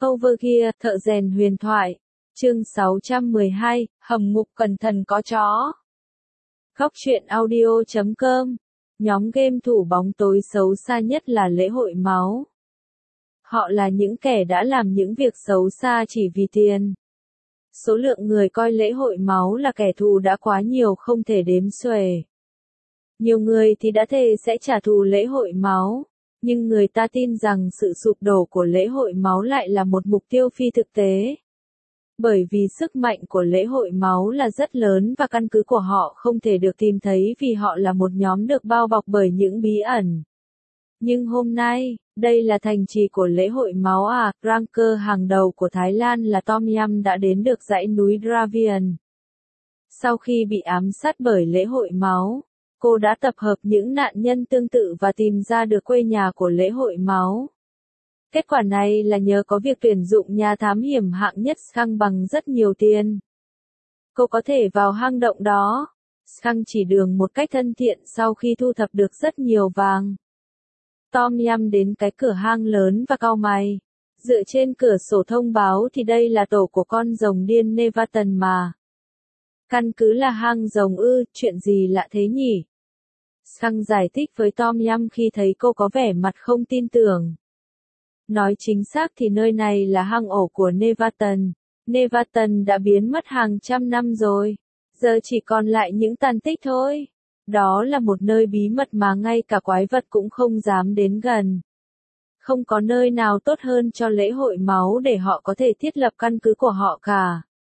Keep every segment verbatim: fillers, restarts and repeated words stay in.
Overgear, thợ rèn huyền thoại. Chương sáu trăm mười hai, hầm ngục cẩn thận có chó. Góc truyện audio chấm com. Nhóm game thủ bóng tối xấu xa nhất là lễ hội máu. Họ là những kẻ đã làm những việc xấu xa chỉ vì tiền. Số lượng người coi lễ hội máu là kẻ thù đã quá nhiều không thể đếm xuể. Nhiều người thì đã thề sẽ trả thù lễ hội máu, nhưng người ta tin rằng sự sụp đổ của lễ hội máu lại là một mục tiêu phi thực tế. Bởi vì sức mạnh của lễ hội máu là rất lớn và căn cứ của họ không thể được tìm thấy vì họ là một nhóm được bao bọc bởi những bí ẩn. Nhưng hôm nay, đây là thành trì của lễ hội máu à, ranker hàng đầu của Thái Lan là Tom Yum đã đến được dãy núi Dravian. Sau khi bị ám sát bởi lễ hội máu, cô đã tập hợp những nạn nhân tương tự và tìm ra được quê nhà của lễ hội máu. Kết quả này là nhờ có việc tuyển dụng nhà thám hiểm hạng nhất Skunk bằng rất nhiều tiền. Cô có thể vào hang động đó. Skunk chỉ đường một cách thân thiện sau khi thu thập được rất nhiều vàng. Tom Yum đến cái cửa hang lớn và cau mày. Dựa trên cửa sổ thông báo thì đây là tổ của con rồng điên Nevatan mà. Căn cứ là hang rồng ư, chuyện gì lạ thế nhỉ? Skunk giải thích với Tom Yum khi thấy cô có vẻ mặt không tin tưởng. Nói chính xác thì nơi này là hang ổ của Nevatan. Nevatan đã biến mất hàng trăm năm rồi. Giờ chỉ còn lại những tàn tích thôi. Đó là một nơi bí mật mà ngay cả quái vật cũng không dám đến gần. Không có nơi nào tốt hơn cho lễ hội máu để họ có thể thiết lập căn cứ của họ cả.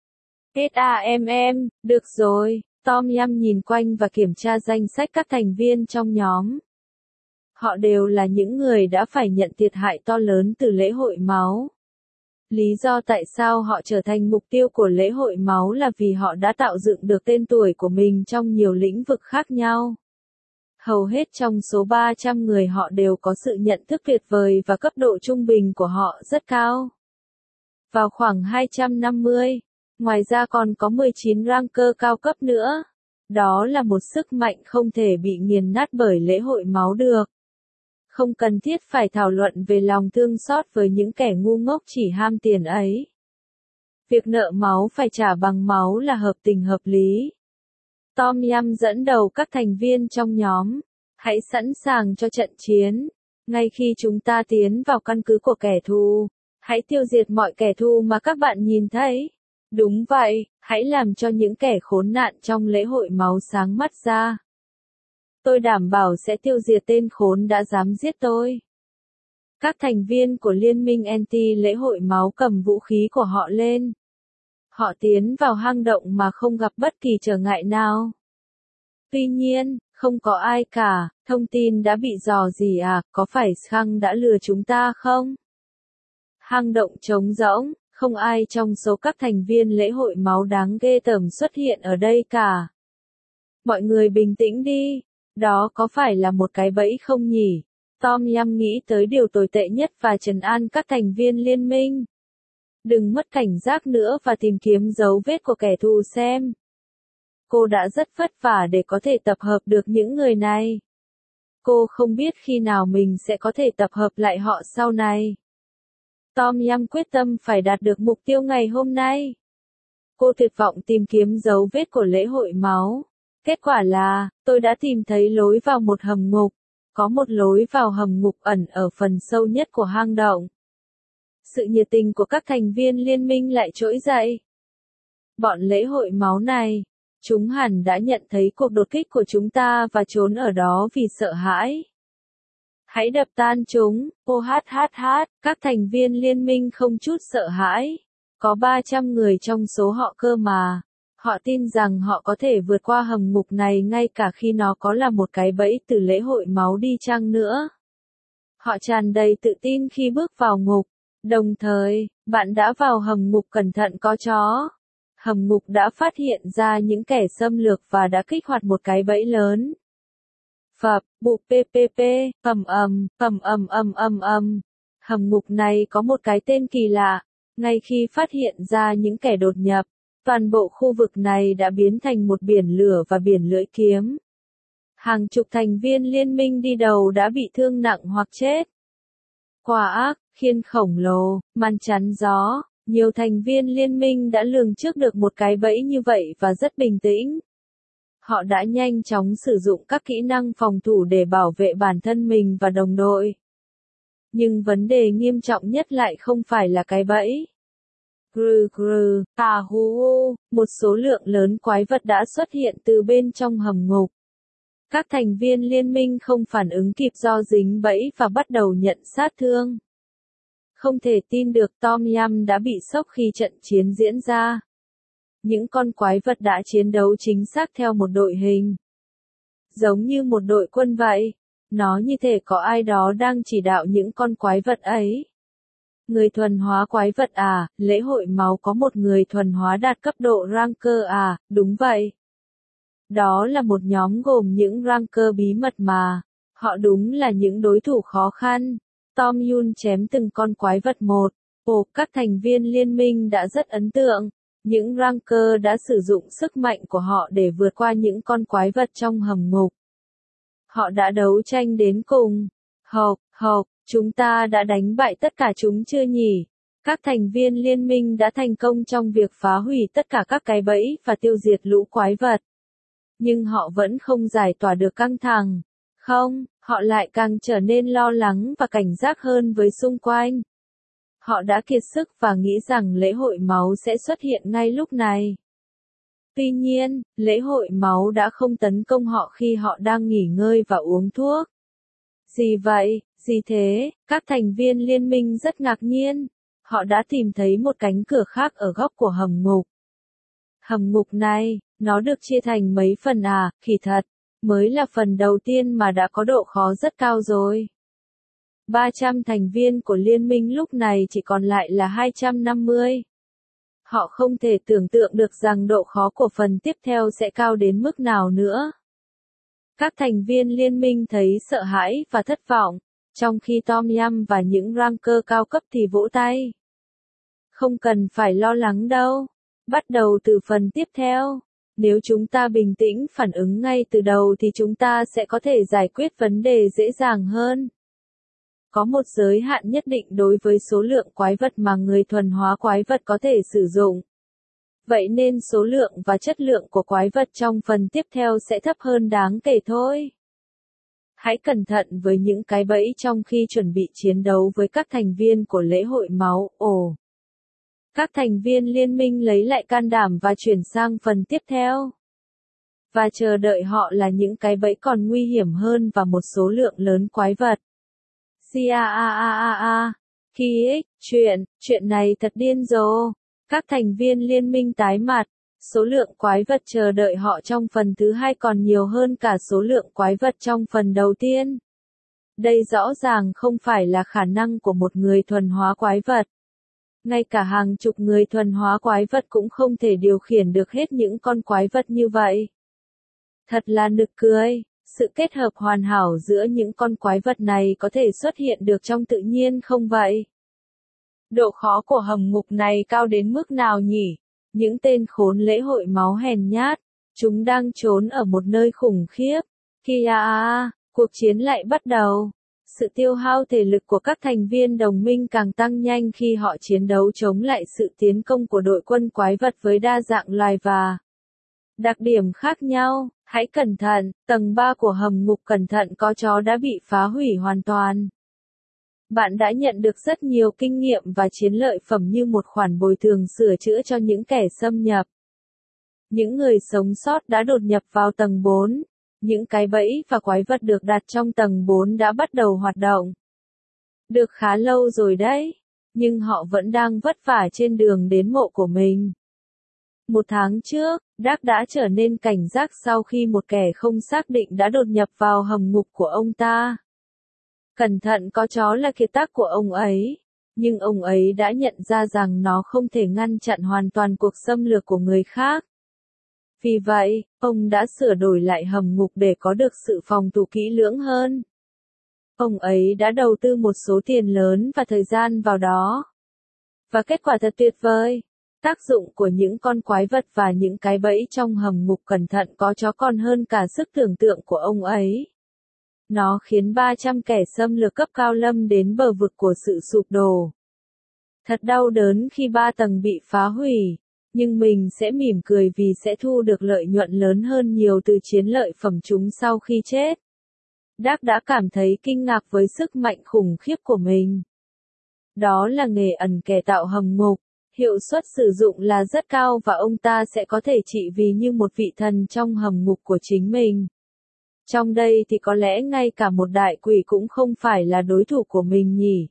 SAMM, được rồi. Tom Yum nhìn quanh và kiểm tra danh sách các thành viên trong nhóm. Họ đều là những người đã phải nhận thiệt hại to lớn từ lễ hội máu. Lý do tại sao họ trở thành mục tiêu của lễ hội máu là vì họ đã tạo dựng được tên tuổi của mình trong nhiều lĩnh vực khác nhau. Hầu hết trong số ba trăm người họ đều có sự nhận thức tuyệt vời và cấp độ trung bình của họ rất cao. Vào khoảng hai trăm năm mươi, ngoài ra còn có mười chín ranker cao cấp nữa. Đó là một sức mạnh không thể bị nghiền nát bởi lễ hội máu được. Không cần thiết phải thảo luận về lòng thương xót với những kẻ ngu ngốc chỉ ham tiền ấy. Việc nợ máu phải trả bằng máu là hợp tình hợp lý. Tom Yum dẫn đầu các thành viên trong nhóm. Hãy sẵn sàng cho trận chiến. Ngay khi chúng ta tiến vào căn cứ của kẻ thù, hãy tiêu diệt mọi kẻ thù mà các bạn nhìn thấy. Đúng vậy, hãy làm cho những kẻ khốn nạn trong lễ hội máu sáng mắt ra. Tôi đảm bảo sẽ tiêu diệt tên khốn đã dám giết tôi. Các thành viên của liên minh anti lễ hội máu cầm vũ khí của họ lên. Họ tiến vào hang động mà không gặp bất kỳ trở ngại nào. Tuy nhiên, không có ai cả, thông tin đã bị dò dỉ à, có phải Skunk đã lừa chúng ta không? Hang động trống rỗng, không ai trong số các thành viên lễ hội máu đáng ghê tởm xuất hiện ở đây cả. Mọi người bình tĩnh đi. Đó có phải là một cái bẫy không nhỉ? Tom Yum nghĩ tới điều tồi tệ nhất và trấn an các thành viên liên minh. Đừng mất cảnh giác nữa và tìm kiếm dấu vết của kẻ thù xem. Cô đã rất vất vả để có thể tập hợp được những người này. Cô không biết khi nào mình sẽ có thể tập hợp lại họ sau này. Tom Yum quyết tâm phải đạt được mục tiêu ngày hôm nay. Cô tuyệt vọng tìm kiếm dấu vết của lễ hội máu. Kết quả là, tôi đã tìm thấy lối vào một hầm ngục. Có một lối vào hầm ngục ẩn ở phần sâu nhất của hang động. Sự nhiệt tình của các thành viên liên minh lại trỗi dậy. Bọn lễ hội máu này, chúng hẳn đã nhận thấy cuộc đột kích của chúng ta và trốn ở đó vì sợ hãi. Hãy đập tan chúng, ô hát hát hát, các thành viên liên minh không chút sợ hãi. Có ba trăm người trong số họ cơ mà. Họ tin rằng họ có thể vượt qua hầm ngục này ngay cả khi nó có là một cái bẫy từ lễ hội máu đi chăng nữa. Họ tràn đầy tự tin khi bước vào ngục. Đồng thời, bạn đã vào hầm ngục cẩn thận có chó. Hầm ngục đã phát hiện ra những kẻ xâm lược và đã kích hoạt một cái bẫy lớn. Phập, bụ ppp, ầm ầm, ầm ầm ầm ầm ầm. Hầm ngục này có một cái tên kỳ lạ. Ngay khi phát hiện ra những kẻ đột nhập, toàn bộ khu vực này đã biến thành một biển lửa và biển lưỡi kiếm. Hàng chục thành viên liên minh đi đầu đã bị thương nặng hoặc chết. Quả ác, khiên khổng lồ, màn chắn gió. Nhiều thành viên liên minh đã lường trước được một cái bẫy như vậy và rất bình tĩnh. Họ đã nhanh chóng sử dụng các kỹ năng phòng thủ để bảo vệ bản thân mình và đồng đội. Nhưng vấn đề nghiêm trọng nhất lại không phải là cái bẫy. Gru gru, à hu hu, một số lượng lớn quái vật đã xuất hiện từ bên trong hầm ngục. Các thành viên liên minh không phản ứng kịp do dính bẫy và bắt đầu nhận sát thương. Không thể tin được Tom Yum đã bị sốc khi trận chiến diễn ra. Những con quái vật đã chiến đấu chính xác theo một đội hình. Giống như một đội quân vậy. Nó như thể có ai đó đang chỉ đạo những con quái vật ấy. Người thuần hóa quái vật à, lễ hội máu có một người thuần hóa đạt cấp độ Ranker à, đúng vậy. Đó là một nhóm gồm những Ranker bí mật mà. Họ đúng là những đối thủ khó khăn. Tom Yum chém từng con quái vật một. Ồ, các thành viên liên minh đã rất ấn tượng. Những Ranker đã sử dụng sức mạnh của họ để vượt qua những con quái vật trong hầm ngục. Họ đã đấu tranh đến cùng. Hộc, hộc, chúng ta đã đánh bại tất cả chúng chưa nhỉ? Các thành viên liên minh đã thành công trong việc phá hủy tất cả các cái bẫy và tiêu diệt lũ quái vật. Nhưng họ vẫn không giải tỏa được căng thẳng. Không, họ lại càng trở nên lo lắng và cảnh giác hơn với xung quanh. Họ đã kiệt sức và nghĩ rằng lễ hội máu sẽ xuất hiện ngay lúc này. Tuy nhiên, lễ hội máu đã không tấn công họ khi họ đang nghỉ ngơi và uống thuốc. Gì vậy, gì thế? Các thành viên liên minh rất ngạc nhiên. Họ đã tìm thấy một cánh cửa khác ở góc của hầm ngục. Hầm ngục này, nó được chia thành mấy phần à, kỳ thật. Mới là phần đầu tiên mà đã có độ khó rất cao rồi. ba trăm thành viên của liên minh lúc này chỉ còn lại là hai trăm năm mươi. Họ không thể tưởng tượng được rằng độ khó của phần tiếp theo sẽ cao đến mức nào nữa. Các thành viên liên minh thấy sợ hãi và thất vọng, trong khi Tom Yum và những Ranker cao cấp thì vỗ tay. Không cần phải lo lắng đâu. Bắt đầu từ phần tiếp theo. Nếu chúng ta bình tĩnh phản ứng ngay từ đầu thì chúng ta sẽ có thể giải quyết vấn đề dễ dàng hơn. Có một giới hạn nhất định đối với số lượng quái vật mà người thuần hóa quái vật có thể sử dụng. Vậy nên số lượng và chất lượng của quái vật trong phần tiếp theo sẽ thấp hơn đáng kể thôi. Hãy cẩn thận với những cái bẫy trong khi chuẩn bị chiến đấu với các thành viên của lễ hội máu. Ồ! Các thành viên liên minh lấy lại can đảm và chuyển sang phần tiếp theo. Và chờ đợi họ là những cái bẫy còn nguy hiểm hơn và một số lượng lớn quái vật. A a a a a. Khi ích, chuyện, chuyện này thật điên rồ. Các thành viên liên minh tái mặt. Số lượng quái vật chờ đợi họ trong phần thứ hai còn nhiều hơn cả số lượng quái vật trong phần đầu tiên. Đây rõ ràng không phải là khả năng của một người thuần hóa quái vật. Ngay cả hàng chục người thuần hóa quái vật cũng không thể điều khiển được hết những con quái vật như vậy. Thật là nực cười. Sự kết hợp hoàn hảo giữa những con quái vật này có thể xuất hiện được trong tự nhiên không vậy? Độ khó của hầm ngục này cao đến mức nào nhỉ? Những tên khốn lễ hội máu hèn nhát. Chúng đang trốn ở một nơi khủng khiếp. Kia à, cuộc chiến lại bắt đầu. Sự tiêu hao thể lực của các thành viên đồng minh càng tăng nhanh khi họ chiến đấu chống lại sự tiến công của đội quân quái vật với đa dạng loài và đặc điểm khác nhau. Hãy cẩn thận, tầng ba của hầm ngục cẩn thận có chó đã bị phá hủy hoàn toàn. Bạn đã nhận được rất nhiều kinh nghiệm và chiến lợi phẩm như một khoản bồi thường sửa chữa cho những kẻ xâm nhập. Những người sống sót đã đột nhập vào tầng bốn. Những cái bẫy và quái vật được đặt trong tầng bốn đã bắt đầu hoạt động. Được khá lâu rồi đấy, nhưng họ vẫn đang vất vả trên đường đến mộ của mình. Một tháng trước, Dark đã trở nên cảnh giác sau khi một kẻ không xác định đã đột nhập vào hầm ngục của ông ta. Cẩn thận có chó là kiệt tác của ông ấy, nhưng ông ấy đã nhận ra rằng nó không thể ngăn chặn hoàn toàn cuộc xâm lược của người khác. Vì vậy, ông đã sửa đổi lại hầm ngục để có được sự phòng thủ kỹ lưỡng hơn. Ông ấy đã đầu tư một số tiền lớn và thời gian vào đó. Và kết quả thật tuyệt vời. Tác dụng của những con quái vật và những cái bẫy trong hầm ngục cẩn thận có chó còn hơn cả sức tưởng tượng của ông ấy. Nó khiến ba trăm kẻ xâm lược cấp cao lâm đến bờ vực của sự sụp đổ. Thật đau đớn khi ba tầng bị phá hủy, nhưng mình sẽ mỉm cười vì sẽ thu được lợi nhuận lớn hơn nhiều từ chiến lợi phẩm chúng sau khi chết. Dark đã cảm thấy kinh ngạc với sức mạnh khủng khiếp của mình. Đó là nghề ẩn kẻ tạo hầm ngục, hiệu suất sử dụng là rất cao và ông ta sẽ có thể trị vì như một vị thần trong hầm ngục của chính mình. Trong đây thì có lẽ ngay cả một đại quỷ cũng không phải là đối thủ của mình nhỉ.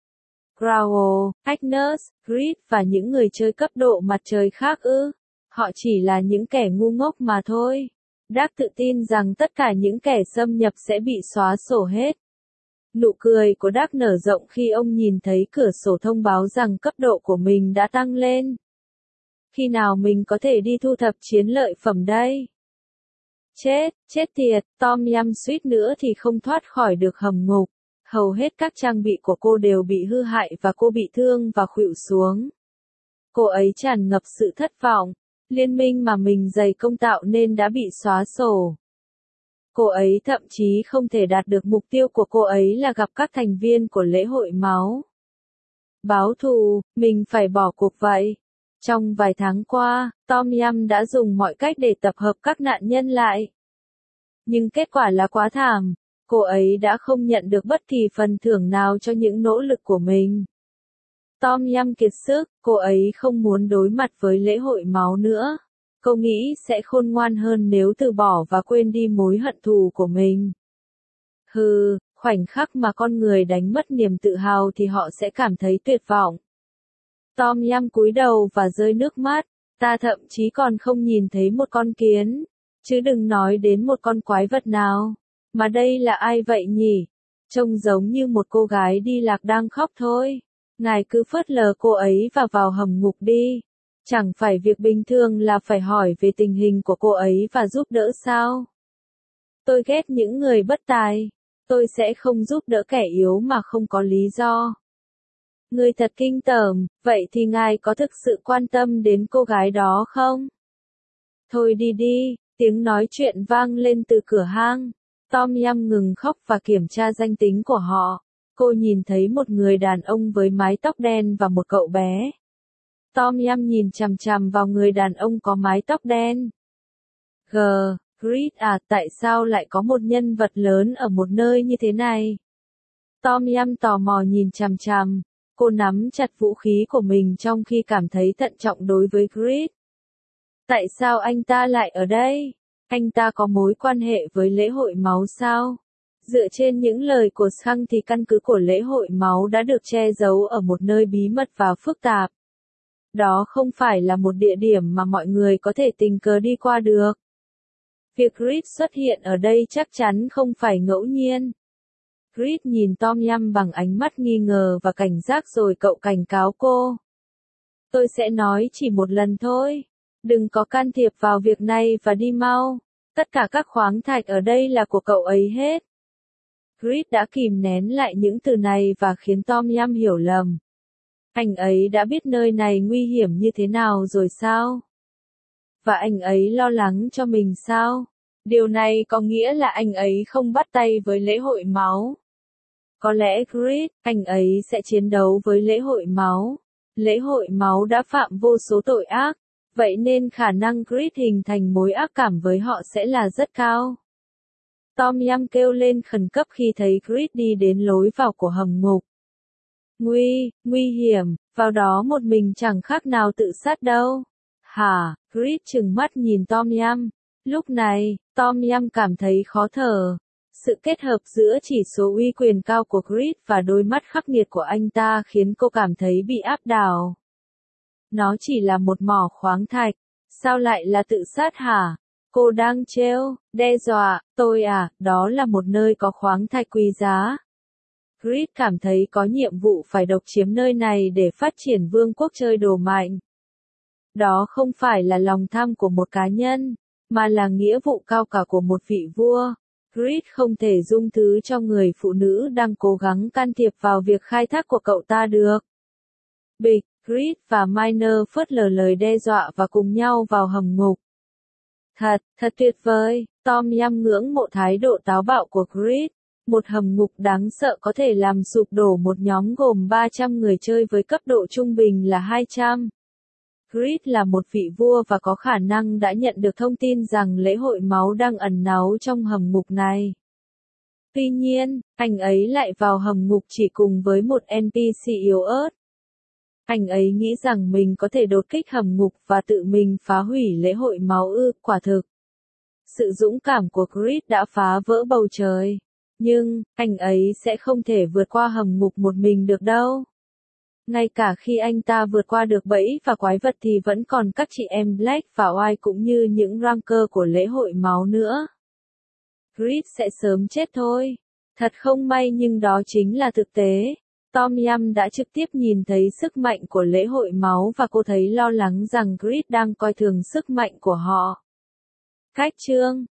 Growl, Agnes, Grid và những người chơi cấp độ mặt trời khác ư. Họ chỉ là những kẻ ngu ngốc mà thôi. Dark tự tin rằng tất cả những kẻ xâm nhập sẽ bị xóa sổ hết. Nụ cười của Dark nở rộng khi ông nhìn thấy cửa sổ thông báo rằng cấp độ của mình đã tăng lên. Khi nào mình có thể đi thu thập chiến lợi phẩm đây? Chết, chết tiệt, Tom Yum suýt nữa thì không thoát khỏi được hầm ngục. Hầu hết các trang bị của cô đều bị hư hại và cô bị thương và khuỵu xuống. Cô ấy tràn ngập sự thất vọng. Liên minh mà mình dày công tạo nên đã bị xóa sổ. Cô ấy thậm chí không thể đạt được mục tiêu của cô ấy là gặp các thành viên của lễ hội máu. Báo thù, mình phải bỏ cuộc vậy. Trong vài tháng qua, Tom Yum đã dùng mọi cách để tập hợp các nạn nhân lại. Nhưng kết quả là quá thảm. Cô ấy đã không nhận được bất kỳ phần thưởng nào cho những nỗ lực của mình. Tom Yum kiệt sức, cô ấy không muốn đối mặt với lễ hội máu nữa. Cô nghĩ sẽ khôn ngoan hơn nếu từ bỏ và quên đi mối hận thù của mình. Hừ, khoảnh khắc mà con người đánh mất niềm tự hào thì họ sẽ cảm thấy tuyệt vọng. Tom Yum cúi đầu và rơi nước mắt, ta thậm chí còn không nhìn thấy một con kiến, chứ đừng nói đến một con quái vật nào. Mà đây là ai vậy nhỉ? Trông giống như một cô gái đi lạc đang khóc thôi. Ngài cứ phớt lờ cô ấy và vào hầm ngục đi. Chẳng phải việc bình thường là phải hỏi về tình hình của cô ấy và giúp đỡ sao? Tôi ghét những người bất tài. Tôi sẽ không giúp đỡ kẻ yếu mà không có lý do. Người thật kinh tởm, vậy thì ngài có thực sự quan tâm đến cô gái đó không? Thôi đi đi, tiếng nói chuyện vang lên từ cửa hang. Tom Yum ngừng khóc và kiểm tra danh tính của họ. Cô nhìn thấy một người đàn ông với mái tóc đen và một cậu bé. Tom Yum nhìn chằm chằm vào người đàn ông có mái tóc đen. G, Grid à, tại sao lại có một nhân vật lớn ở một nơi như thế này? Tom Yum tò mò nhìn chằm chằm. Cô nắm chặt vũ khí của mình trong khi cảm thấy thận trọng đối với Grid. Tại sao anh ta lại ở đây? Anh ta có mối quan hệ với lễ hội máu sao? Dựa trên những lời của Skunk thì căn cứ của lễ hội máu đã được che giấu ở một nơi bí mật và phức tạp. Đó không phải là một địa điểm mà mọi người có thể tình cờ đi qua được. Việc Grid xuất hiện ở đây chắc chắn không phải ngẫu nhiên. Grid nhìn Tom Yum bằng ánh mắt nghi ngờ và cảnh giác rồi cậu cảnh cáo cô. Tôi sẽ nói chỉ một lần thôi. Đừng có can thiệp vào việc này và đi mau. Tất cả các khoáng thạch ở đây là của cậu ấy hết. Grid đã kìm nén lại những từ này và khiến Tom Yum hiểu lầm. Anh ấy đã biết nơi này nguy hiểm như thế nào rồi sao? Và anh ấy lo lắng cho mình sao? Điều này có nghĩa là anh ấy không bắt tay với lễ hội máu. Có lẽ Grid, anh ấy sẽ chiến đấu với lễ hội máu. Lễ hội máu đã phạm vô số tội ác. Vậy nên khả năng Grid hình thành mối ác cảm với họ sẽ là rất cao. Tom Yum kêu lên khẩn cấp khi thấy Grid đi đến lối vào của hầm ngục. Nguy, nguy hiểm, vào đó một mình chẳng khác nào tự sát đâu. Hả, Grid trừng mắt nhìn Tom Yum. Lúc này, Tom Yum cảm thấy khó thở. Sự kết hợp giữa chỉ số uy quyền cao của Grid và đôi mắt khắc nghiệt của anh ta khiến cô cảm thấy bị áp đảo. Nó chỉ là một mỏ khoáng thạch. Sao lại là tự sát hả? Cô đang trêu, đe dọa, tôi à, đó là một nơi có khoáng thạch quý giá. Grid cảm thấy có nhiệm vụ phải độc chiếm nơi này để phát triển vương quốc chơi đồ mạnh. Đó không phải là lòng tham của một cá nhân, mà là nghĩa vụ cao cả của một vị vua. Grid không thể dung thứ cho người phụ nữ đang cố gắng can thiệp vào việc khai thác của cậu ta được. Bịch, Grid và Miner phớt lờ lời đe dọa và cùng nhau vào hầm ngục. Thật, thật tuyệt vời, Tom Yum ngưỡng mộ thái độ táo bạo của Grid. Một hầm ngục đáng sợ có thể làm sụp đổ một nhóm gồm ba trăm người chơi với cấp độ trung bình là hai trăm. Creed là một vị vua và có khả năng đã nhận được thông tin rằng lễ hội máu đang ẩn náu trong hầm ngục này. Tuy nhiên, anh ấy lại vào hầm ngục chỉ cùng với một en pê xê yếu ớt. Anh ấy nghĩ rằng mình có thể đột kích hầm ngục và tự mình phá hủy lễ hội máu ư, quả thực. Sự dũng cảm của Creed đã phá vỡ bầu trời. Nhưng, anh ấy sẽ không thể vượt qua hầm ngục một mình được đâu. Ngay cả khi anh ta vượt qua được bẫy và quái vật thì vẫn còn các chị em Black và White cũng như những ranker của lễ hội máu nữa. Creed sẽ sớm chết thôi. Thật không may nhưng đó chính là thực tế. Tom Yum đã trực tiếp nhìn thấy sức mạnh của lễ hội máu và cô thấy lo lắng rằng Creed đang coi thường sức mạnh của họ. Cách chương